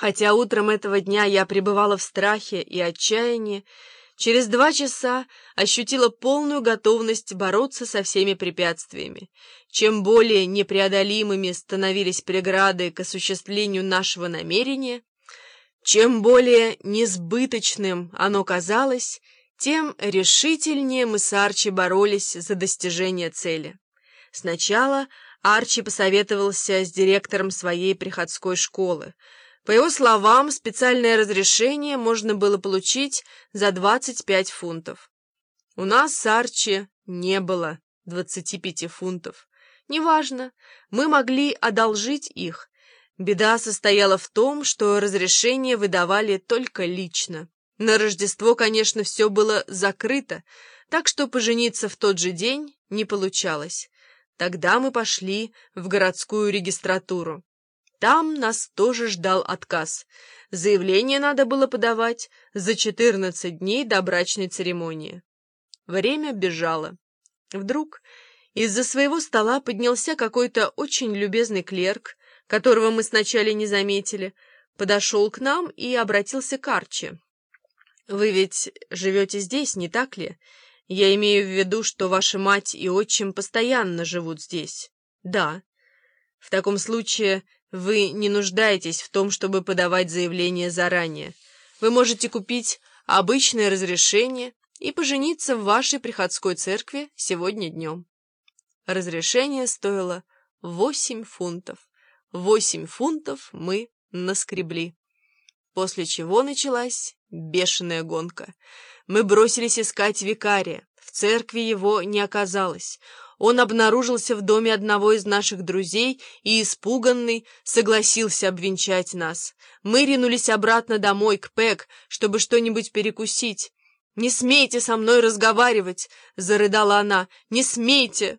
Хотя утром этого дня я пребывала в страхе и отчаянии, через 2 часа ощутила полную готовность бороться со всеми препятствиями. Чем более непреодолимыми становились преграды к осуществлению нашего намерения, чем более несбыточным оно казалось, тем решительнее мы с Арчи боролись за достижение цели. Сначала Арчи посоветовался с директором своей приходской школы. По его словам, специальное разрешение можно было получить за 25 фунтов. У нас с Арчи не было 25 фунтов. Неважно, мы могли одолжить их. Беда состояла в том, что разрешение выдавали только лично. На Рождество, конечно, все было закрыто, так что пожениться в тот же день не получалось. Тогда мы пошли в городскую регистратуру. Там нас тоже ждал отказ. Заявление надо было подавать за 14 дней до брачной церемонии. Время бежало. Вдруг из-за своего стола поднялся какой-то очень любезный клерк, которого мы сначала не заметили, подошел к нам и обратился к Арчи. «Вы ведь живете здесь, не так ли? Я имею в виду, что ваша мать и отчим постоянно живут здесь». «Да». «В таком случае вы не нуждаетесь в том, чтобы подавать заявление заранее. Вы можете купить обычное разрешение и пожениться в вашей приходской церкви сегодня днем». Разрешение стоило 8 фунтов. 8 фунтов мы наскребли. После чего началась бешеная гонка. Мы бросились искать викария. В церкви его не оказалось. Он обнаружился в доме одного из наших друзей и, испуганный, согласился обвенчать нас. Мы ринулись обратно домой, к Пэг, чтобы что-нибудь перекусить. «Не смейте со мной разговаривать!» — зарыдала она. «Не смейте!»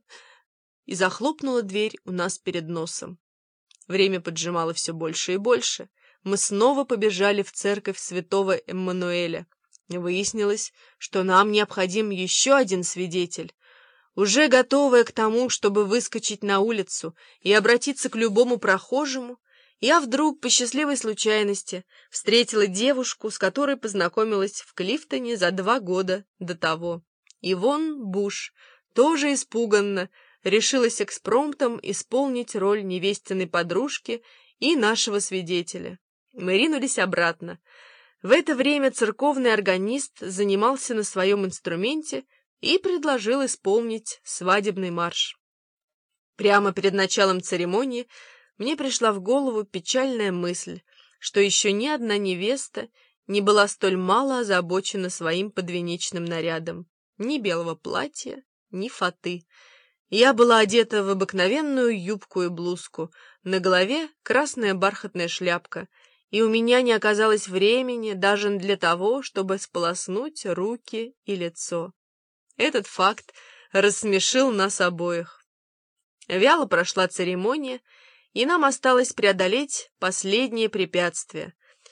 И захлопнула дверь у нас перед носом. Время поджимало все больше и больше. Мы снова побежали в церковь святого Эммануэля. Выяснилось, что нам необходим еще один свидетель. Уже готовая к тому, чтобы выскочить на улицу и обратиться к любому прохожему, я вдруг, по счастливой случайности, встретила девушку, с которой познакомилась в Клифтоне за 2 года до того. Ивонн Буш, тоже испуганно, решилась экспромтом исполнить роль невестиной подружки и нашего свидетеля. Мы ринулись обратно. В это время церковный органист занимался на своем инструменте и предложил исполнить свадебный марш. Прямо перед началом церемонии мне пришла в голову печальная мысль, что еще ни одна невеста не была столь мало озабочена своим подвенечным нарядом. Ни белого платья, ни фаты. Я была одета в обыкновенную юбку и блузку, на голове красная бархатная шляпка, и у меня не оказалось времени даже для того, чтобы сполоснуть руки и лицо. Этот факт рассмешил нас обоих. Вяло прошла церемония, и нам осталось преодолеть последнее препятствие.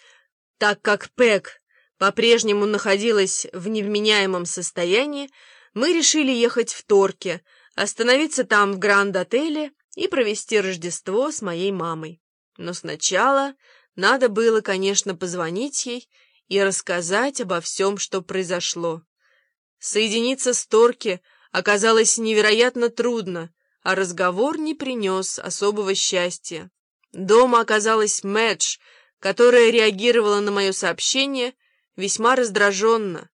Так как Пэг по-прежнему находилась в невменяемом состоянии, мы решили ехать в Торке, остановиться там в Гранд-отеле и провести Рождество с моей мамой. Но сначала надо было, конечно, позвонить ей и рассказать обо всем, что произошло. Соединиться с Торки оказалось невероятно трудно, а разговор не принес особого счастья. Дома оказалась Мэдж, которая реагировала на мое сообщение весьма раздраженно.